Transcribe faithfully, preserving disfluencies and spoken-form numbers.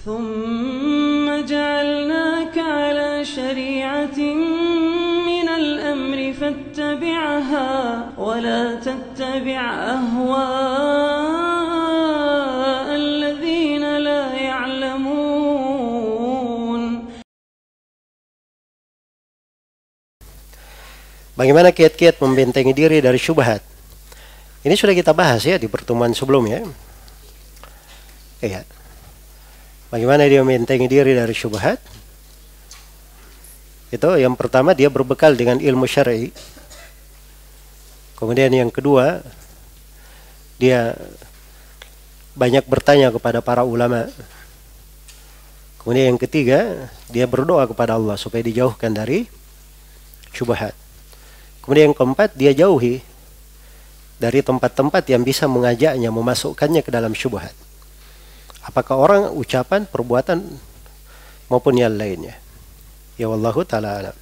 ثم جعلناك على شريعة من الأمر فاتبعها ولا تتبع أهواء الذين لا يعلمون. Bagaimana kiat-kiat membentengi diri dari syubhat? Ini sudah kita bahas ya di pertemuan sebelumnya. Iya. Bagaimana dia membentengi diri dari syubhat? Itu yang pertama, dia berbekal dengan ilmu syar'i. Kemudian yang kedua, dia banyak bertanya kepada para ulama. Kemudian yang ketiga, dia berdoa kepada Allah supaya dijauhkan dari syubhat. Kemudian yang keempat, dia jauhi dari tempat-tempat yang bisa mengajaknya, memasukkannya ke dalam syubhat. Apakah orang, ucapan, perbuatan, maupun yang lainnya. Ya wallahu ta'ala alam.